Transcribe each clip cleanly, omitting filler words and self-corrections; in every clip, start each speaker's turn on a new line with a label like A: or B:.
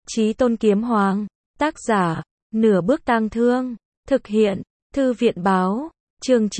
A: Chí Tôn Kiếm Hoàng, tác giả, Nửa Bước Tang Thương, thực hiện, Thư viện báo, chương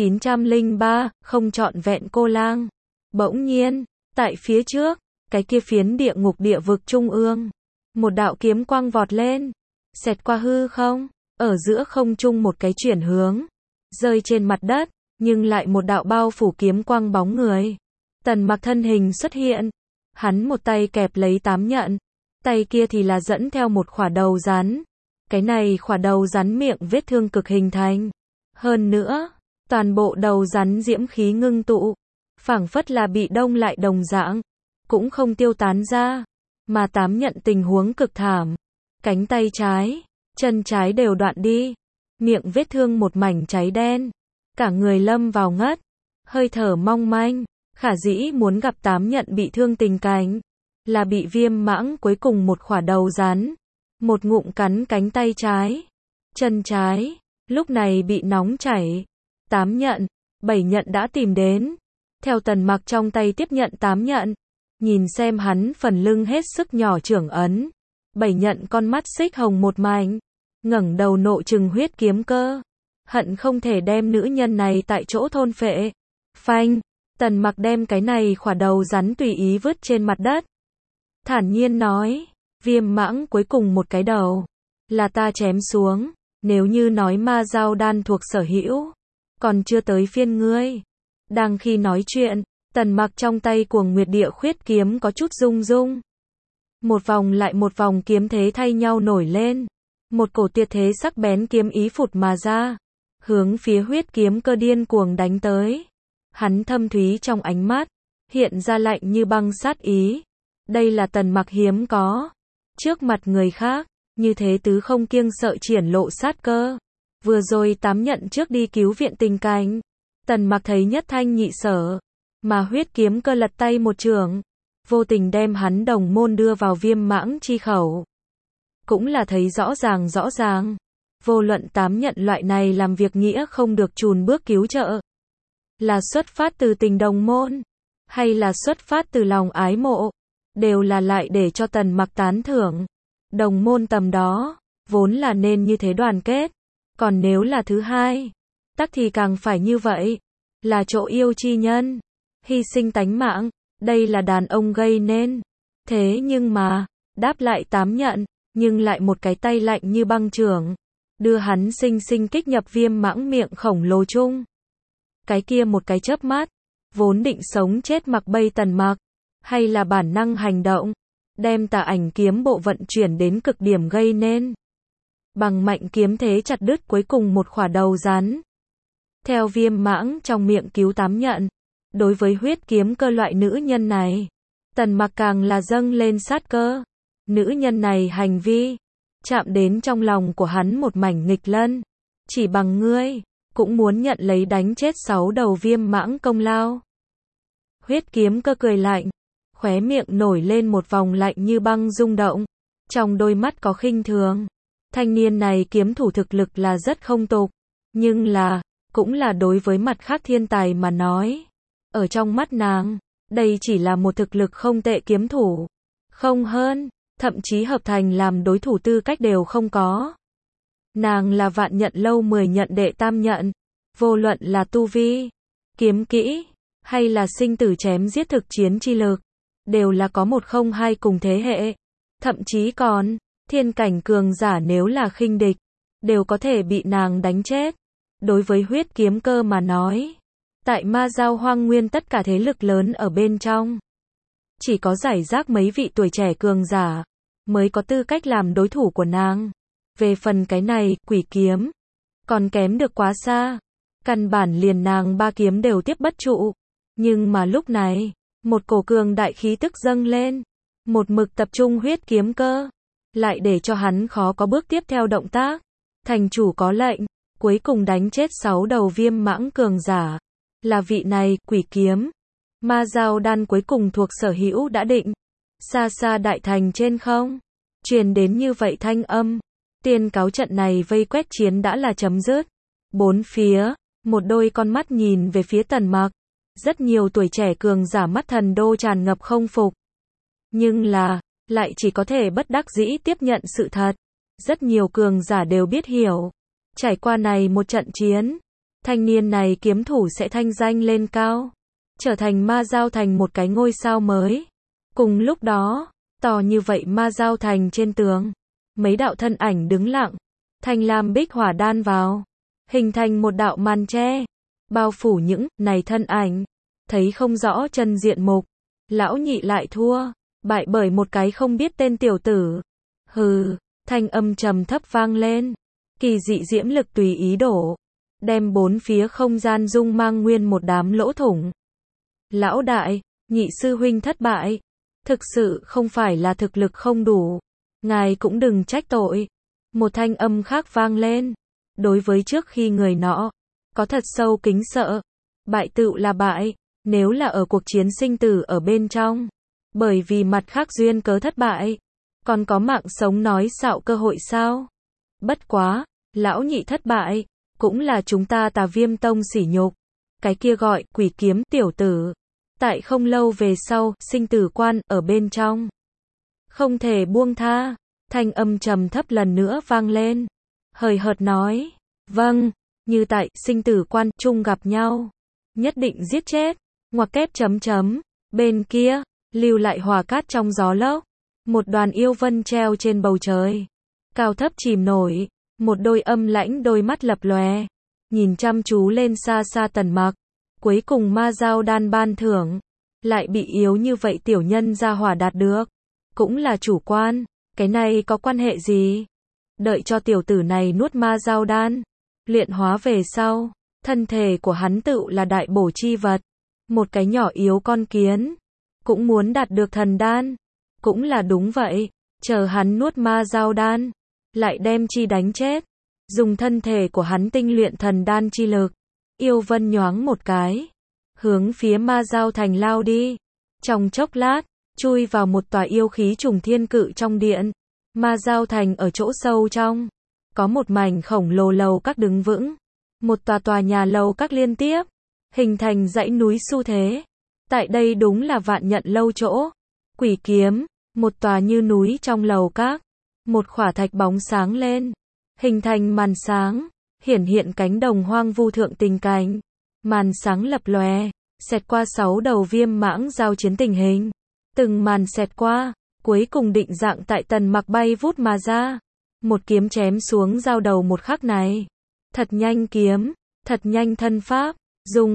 A: 903, không trọn vẹn cô lang. Bỗng nhiên, tại phía trước, cái kia phiến địa ngục địa vực trung ương, một đạo kiếm quang vọt lên, xẹt qua hư không, ở giữa không trung một cái chuyển hướng, rơi trên mặt đất, nhưng lại một đạo bao phủ kiếm quang bóng người. Tần Mặc thân hình xuất hiện, hắn một tay kẹp lấy tám nhận, tay kia thì là dẫn theo một khỏa đầu rắn. Cái này khỏa đầu rắn miệng vết thương cực hình thành. Hơn nữa, toàn bộ đầu rắn diễm khí ngưng tụ, phảng phất là bị đông lại đồng dạng, cũng không tiêu tán ra, mà tám nhận tình huống cực thảm. Cánh tay trái, chân trái đều đoạn đi, miệng vết thương một mảnh cháy đen, cả người lâm vào ngất, hơi thở mong manh, khả dĩ muốn gặp tám nhận bị thương tình cảnh, là bị Viêm Mãng cuối cùng một khỏa đầu rắn, một ngụm cắn cánh tay trái, chân trái, lúc này bị nóng chảy. Tám nhận, bảy nhận đã tìm đến, theo Tần Mặc trong tay tiếp nhận tám nhận, nhìn xem hắn phần lưng hết sức nhỏ trưởng ấn, bảy nhận con mắt xích hồng một mảnh, ngẩng đầu nộ trừng Huyết Kiếm Cơ, hận không thể đem nữ nhân này tại chỗ thôn phệ. Phanh, Tần Mặc đem cái này khỏa đầu rắn tùy ý vứt trên mặt đất, thản nhiên nói, Viêm Mãng cuối cùng một cái đầu, là ta chém xuống, nếu như nói ma dao đan thuộc sở hữu, còn chưa tới phiên ngươi. Đang khi nói chuyện, Tần Mặc trong tay Cuồng Nguyệt Địa Khuyết kiếm có chút rung rung. Một vòng lại một vòng kiếm thế thay nhau nổi lên, một cổ tuyệt thế sắc bén kiếm ý phụt mà ra, hướng phía Huyết Kiếm Cơ điên cuồng đánh tới. Hắn thâm thúy trong ánh mắt, hiện ra lạnh như băng sát ý. Đây là Tần Mặc hiếm có. Trước mặt người khác, như thế tứ không kiêng sợ triển lộ sát cơ. Vừa rồi tám nhận trước đi cứu viện tình cảnh, Tần Mặc thấy nhất thanh nhị sở, mà Huyết Kiếm Cơ lật tay một chưởng, vô tình đem hắn đồng môn đưa vào Viêm Mãng chi khẩu. Cũng là thấy rõ ràng, vô luận tám nhận loại này làm việc nghĩa không được chùn bước cứu trợ, là xuất phát từ tình đồng môn, hay là xuất phát từ lòng ái mộ, đều là lại để cho Tần Mặc tán thưởng. Đồng môn tầm đó, vốn là nên như thế đoàn kết, còn nếu là thứ hai, tắc thì càng phải như vậy, là chỗ yêu chi nhân, hy sinh tánh mạng, đây là đàn ông gây nên. Thế nhưng mà, đáp lại tám nhận, nhưng lại một cái tay lạnh như băng chưởng, đưa hắn sinh sinh kích nhập Viêm Mãng miệng khổng lồ chung. Cái kia một cái chớp mắt, vốn định sống chết mặc bay Tần Mặc, hay là bản năng hành động, đem Tà Ảnh kiếm bộ vận chuyển đến cực điểm gây nên. Bằng mạnh kiếm thế chặt đứt cuối cùng một khỏa đầu rắn. Theo Viêm Mãng trong miệng cứu tám nhận, đối với Huyết Kiếm Cơ loại nữ nhân này, Tần Mặc càng là dâng lên sát cơ. Nữ nhân này hành vi, chạm đến trong lòng của hắn một mảnh nghịch lân. Chỉ bằng ngươi, cũng muốn nhận lấy đánh chết 6 đầu Viêm Mãng công lao. Huyết Kiếm Cơ cười lạnh, khóe miệng nổi lên một vòng lạnh như băng rung động, trong đôi mắt có khinh thường. Thanh niên này kiếm thủ thực lực là rất không tục, nhưng là, cũng là đối với mặt khác thiên tài mà nói. Ở trong mắt nàng, đây chỉ là một thực lực không tệ kiếm thủ. Không hơn, thậm chí hợp thành làm đối thủ tư cách đều không có. Nàng là vạn nhận lâu 10 nhận đệ tam nhận, vô luận là tu vi, kiếm kỹ, hay là sinh tử chém giết thực chiến chi lực, đều là có một không hai cùng thế hệ. Thậm chí còn, thiên cảnh cường giả nếu là khinh địch, đều có thể bị nàng đánh chết. Đối với Huyết Kiếm Cơ mà nói, tại Ma Giao Hoang Nguyên tất cả thế lực lớn ở bên trong, chỉ có rải rác mấy vị tuổi trẻ cường giả, mới có tư cách làm đối thủ của nàng. Về phần cái này, quỷ kiếm, còn kém được quá xa. Căn bản liền nàng ba kiếm đều tiếp bất trụ. Nhưng mà lúc này, một cổ cường đại khí tức dâng lên, một mực tập trung Huyết Kiếm Cơ, lại để cho hắn khó có bước tiếp theo động tác. Thành chủ có lệnh, cuối cùng đánh chết 6 đầu Viêm Mãng cường giả, là vị này, quỷ kiếm. Ma dao đan cuối cùng thuộc sở hữu đã định. Xa xa đại thành trên không, truyền đến như vậy thanh âm, tiên cáo trận này vây quét chiến đã là chấm dứt. Bốn phía, một đôi con mắt nhìn về phía Tần Mặc, rất nhiều tuổi trẻ cường giả mắt thần đô tràn ngập không phục. Nhưng là, lại chỉ có thể bất đắc dĩ tiếp nhận sự thật. Rất nhiều cường giả đều biết hiểu. Trải qua này một trận chiến, thanh niên này kiếm thủ sẽ thanh danh lên cao, trở thành Ma Giao Thành một cái ngôi sao mới. Cùng lúc đó, to như vậy Ma Giao Thành trên tường, mấy đạo thân ảnh đứng lặng, thanh lam bích hỏa đan vào, hình thành một đạo màn che, bao phủ những này thân ảnh, thấy không rõ chân diện mục. Lão nhị lại thua, bại bởi một cái không biết tên tiểu tử. Hừ, thanh âm trầm thấp vang lên, kỳ dị diễm lực tùy ý đổ, đem bốn phía không gian dung mang nguyên một đám lỗ thủng. Lão đại, nhị sư huynh thất bại, thực sự không phải là thực lực không đủ, ngài cũng đừng trách tội. Một thanh âm khác vang lên, đối với trước khi người nọ, có thật sâu kính sợ. Bại tựu là bại, nếu là ở cuộc chiến sinh tử ở bên trong, bởi vì mặt khác duyên cớ thất bại, còn có mạng sống nói xạo cơ hội sao? Bất quá, lão nhị thất bại, cũng là chúng ta Tà Viêm Tông sỉ nhục. Cái kia gọi quỷ kiếm tiểu tử, tại không lâu về sau, sinh tử quan ở bên trong, không thể buông tha. Thanh âm trầm thấp lần nữa vang lên, hời hợt nói, vâng, như tại sinh tử quan chung gặp nhau, nhất định giết chết. Ngoặc kép chấm chấm, bên kia, lưu lại hỏa cát trong gió lốc, một đoàn yêu vân treo trên bầu trời, cao thấp chìm nổi, một đôi âm lãnh đôi mắt lập lòe, nhìn chăm chú lên xa xa Tần Mặc. Cuối cùng Ma Giao đan ban thưởng, lại bị yếu như vậy tiểu nhân ra hỏa đạt được, cũng là chủ quan, cái này có quan hệ gì? Đợi cho tiểu tử này nuốt Ma Giao đan, luyện hóa về sau, thân thể của hắn tựu là đại bổ chi vật. Một cái nhỏ yếu con kiến, cũng muốn đạt được thần đan. Cũng là đúng vậy, chờ hắn nuốt Ma Giao đan, lại đem chi đánh chết, dùng thân thể của hắn tinh luyện thần đan chi lực. Yêu vân nhoáng một cái, hướng phía Ma Giao Thành lao đi. Trong chốc lát, chui vào một tòa yêu khí trùng thiên cự trong điện. Ma Giao Thành ở chỗ sâu trong, có một mảnh khổng lồ lầu các đứng vững, một tòa nhà lầu các liên tiếp, hình thành dãy núi xu thế. Tại đây đúng là Vạn Nhận lâu chỗ. Quỷ kiếm, một tòa như núi trong lầu các, một khỏa thạch bóng sáng lên, hình thành màn sáng, hiển hiện cánh đồng hoang vu thượng tình cảnh. Màn sáng lập lòe, xẹt qua 6 đầu viêm mãng giao chiến tình hình. Từng màn xẹt qua, cuối cùng định dạng tại Tần Mặc bay vút mà ra. Một kiếm chém xuống giao đầu một khắc này. Thật nhanh kiếm, thật nhanh thân pháp, dùng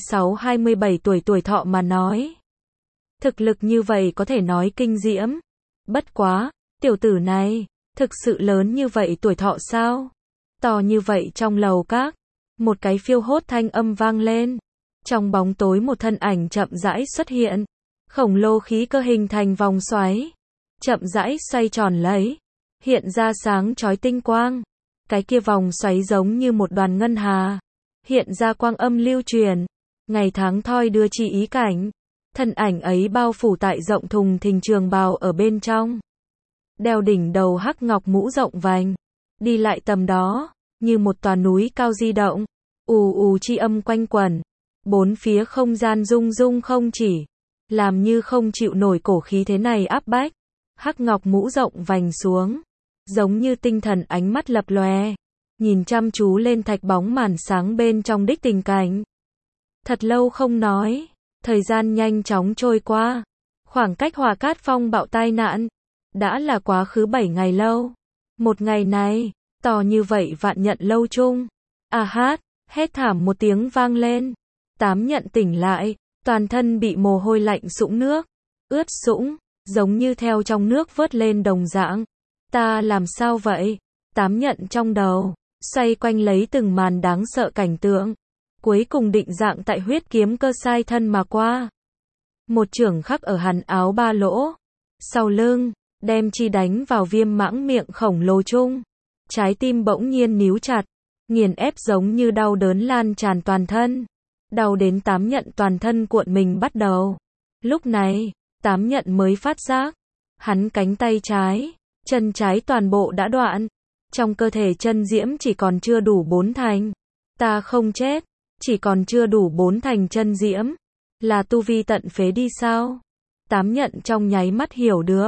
A: 26-27 tuổi thọ mà nói. Thực lực như vậy có thể nói kinh diễm. Bất quá, tiểu tử này, thực sự lớn như vậy tuổi thọ sao? To như vậy trong lầu các, một cái phiêu hốt thanh âm vang lên. Trong bóng tối một thân ảnh chậm rãi xuất hiện. Khổng lồ khí cơ hình thành vòng xoáy, chậm rãi xoay tròn lấy, hiện ra sáng chói tinh quang. Cái kia vòng xoáy giống như một đoàn ngân hà, hiện ra quang âm lưu truyền, ngày tháng thoi đưa chi ý cảnh. Thân ảnh ấy bao phủ tại rộng thùng thình trường bào ở bên trong, đeo đỉnh đầu hắc ngọc mũ rộng vành, đi lại tầm đó, như một tòa núi cao di động, ù ù chi âm quanh quẩn, bốn phía không gian rung rung không chỉ, làm như không chịu nổi cổ khí thế này áp bách. Hắc ngọc mũ rộng vành xuống, giống như tinh thần ánh mắt lập lòe, nhìn chăm chú lên thạch bóng màn sáng bên trong đích tình cảnh. Thật lâu không nói, thời gian nhanh chóng trôi qua, khoảng cách Hỏa Cát Phong bạo tai nạn, đã là quá khứ 7 ngày lâu. Một ngày này, to như vậy Vạn Nhận lâu chung, a hát, hét thảm một tiếng vang lên. Tám Nhận tỉnh lại, toàn thân bị mồ hôi lạnh sũng nước, ướt sũng, giống như theo trong nước vớt lên đồng dạng. Ta làm sao vậy? Tám Nhận trong đầu, xoay quanh lấy từng màn đáng sợ cảnh tượng. Cuối cùng định dạng tại huyết kiếm cơ sai thân mà qua. Một chưởng khắc ở hắn áo ba lỗ, sau lưng, đem chi đánh vào viêm mãng miệng khổng lồ chung. Trái tim bỗng nhiên níu chặt, nghiền ép giống như đau đớn lan tràn toàn thân. Đau đến Tám Nhận toàn thân cuộn mình bắt đầu. Lúc này, Tám Nhận mới phát giác, hắn cánh tay trái, chân trái toàn bộ đã đoạn. Trong cơ thể chân diễm chỉ còn chưa đủ 4 thành. Ta không chết, chỉ còn chưa đủ 4 thành chân diễm. Là tu vi tận phế đi sao? Tám Nhận trong nháy mắt hiểu được.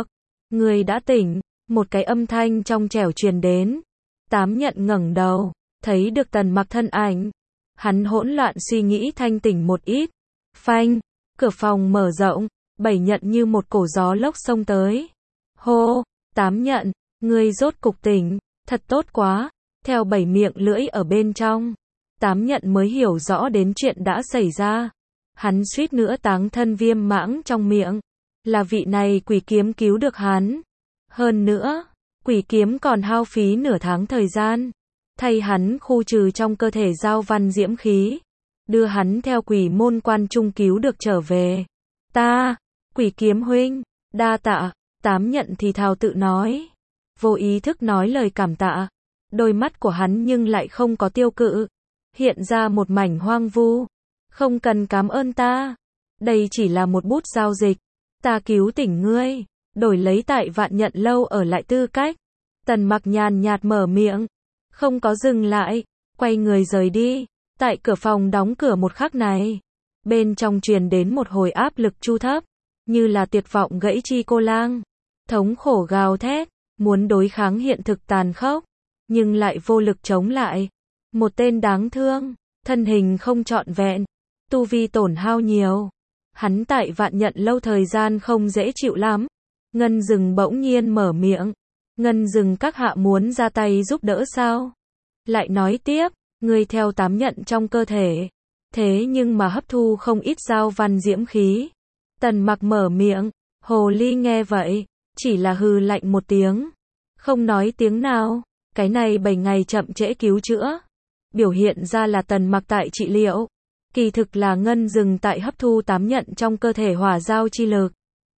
A: Người đã tỉnh, một cái âm thanh trong trẻo truyền đến. Tám Nhận ngẩng đầu, thấy được Tần Mặc thân ảnh. Hắn hỗn loạn suy nghĩ thanh tỉnh một ít. Phanh, cửa phòng mở rộng, Bảy Nhận như một cổ gió lốc xông tới. Hô, Tám Nhận, ngươi rốt cục tỉnh, thật tốt quá. Theo Bảy miệng lưỡi ở bên trong, Tám Nhận mới hiểu rõ đến chuyện đã xảy ra. Hắn suýt nữa táng thân viêm mãng trong miệng. Là vị này quỷ kiếm cứu được hắn. Hơn nữa, quỷ kiếm còn hao phí nửa tháng thời gian, thay hắn khu trừ trong cơ thể giao văn diễm khí, đưa hắn theo quỷ môn quan trung cứu được trở về. Ta, quỷ kiếm huynh, đa tạ. Tám Nhận thì thào tự nói, vô ý thức nói lời cảm tạ. Đôi mắt của hắn nhưng lại không có tiêu cự, hiện ra một mảnh hoang vu. Không cần cảm ơn ta, đây chỉ là một bút giao dịch. Ta cứu tỉnh ngươi, đổi lấy tại Vạn Nhận lâu ở lại tư cách. Tần Mặc nhàn nhạt mở miệng, không có dừng lại, quay người rời đi. Tại cửa phòng đóng cửa một khắc này, bên trong truyền đến một hồi áp lực chu thấp, như là tuyệt vọng gãy chi cô lang, thống khổ gào thét, muốn đối kháng hiện thực tàn khốc, nhưng lại vô lực chống lại. Một tên đáng thương, thân hình không trọn vẹn, tu vi tổn hao nhiều. Hắn tại Vạn Nhận lâu thời gian không dễ chịu lắm. Ngân Dừng bỗng nhiên mở miệng. Ngân Dừng các hạ muốn ra tay giúp đỡ sao? Lại nói tiếp, ngươi theo Tám Nhận trong cơ thể, thế nhưng mà hấp thu không ít giao văn diễm khí. Tần Mặc mở miệng, hồ ly nghe vậy, chỉ là hừ lạnh một tiếng, không nói tiếng nào. Cái này 7 ngày chậm trễ cứu chữa, biểu hiện ra là Tần Mặc tại trị liệu. Kỳ thực là Ngân Dừng tại hấp thu Tám Nhận trong cơ thể hỏa giao chi lực.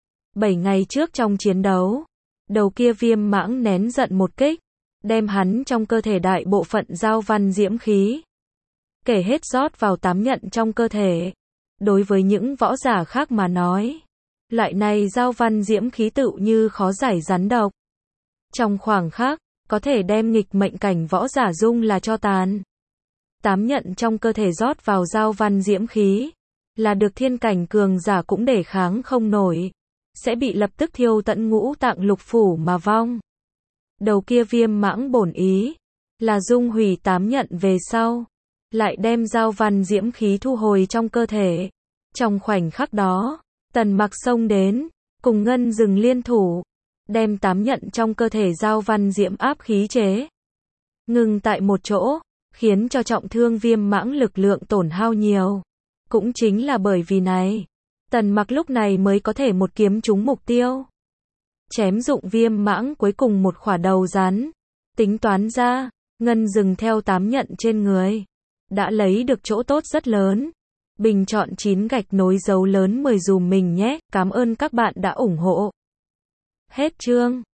A: 7 ngày trước trong chiến đấu, đầu kia viêm mãng nén giận một kích, đem hắn trong cơ thể đại bộ phận giao văn diễm khí kể hết rót vào Tám Nhận trong cơ thể. Đối với những võ giả khác mà nói, loại này giao văn diễm khí tựu như khó giải rắn độc. Trong khoảng khắc, có thể đem nghịch mệnh cảnh võ giả dung là cho tàn. Tám Nhận trong cơ thể rót vào giao văn diễm khí, là được thiên cảnh cường giả cũng đề kháng không nổi, sẽ bị lập tức thiêu tận ngũ tạng lục phủ mà vong. Đầu kia viêm mãng bổn ý là dung hủy Tám Nhận về sau, lại đem giao văn diễm khí thu hồi trong cơ thể. Trong khoảnh khắc đó, Tần Mặc xông đến, cùng Ngân Dừng liên thủ, đem Tám Nhận trong cơ thể giao văn diễm áp khí chế ngừng tại một chỗ, khiến cho trọng thương viêm mãng lực lượng tổn hao nhiều. Cũng chính là bởi vì này, Tần Mặc lúc này mới có thể một kiếm trúng mục tiêu, chém dụng viêm mãng cuối cùng một khỏa đầu rắn. Tính toán ra, Ngân Dừng theo Tám Nhận trên người đã lấy được chỗ tốt rất lớn. Bình chọn 9 gạch nối dấu lớn 10 dùm mình nhé. Cảm ơn các bạn đã ủng hộ. Hết chương.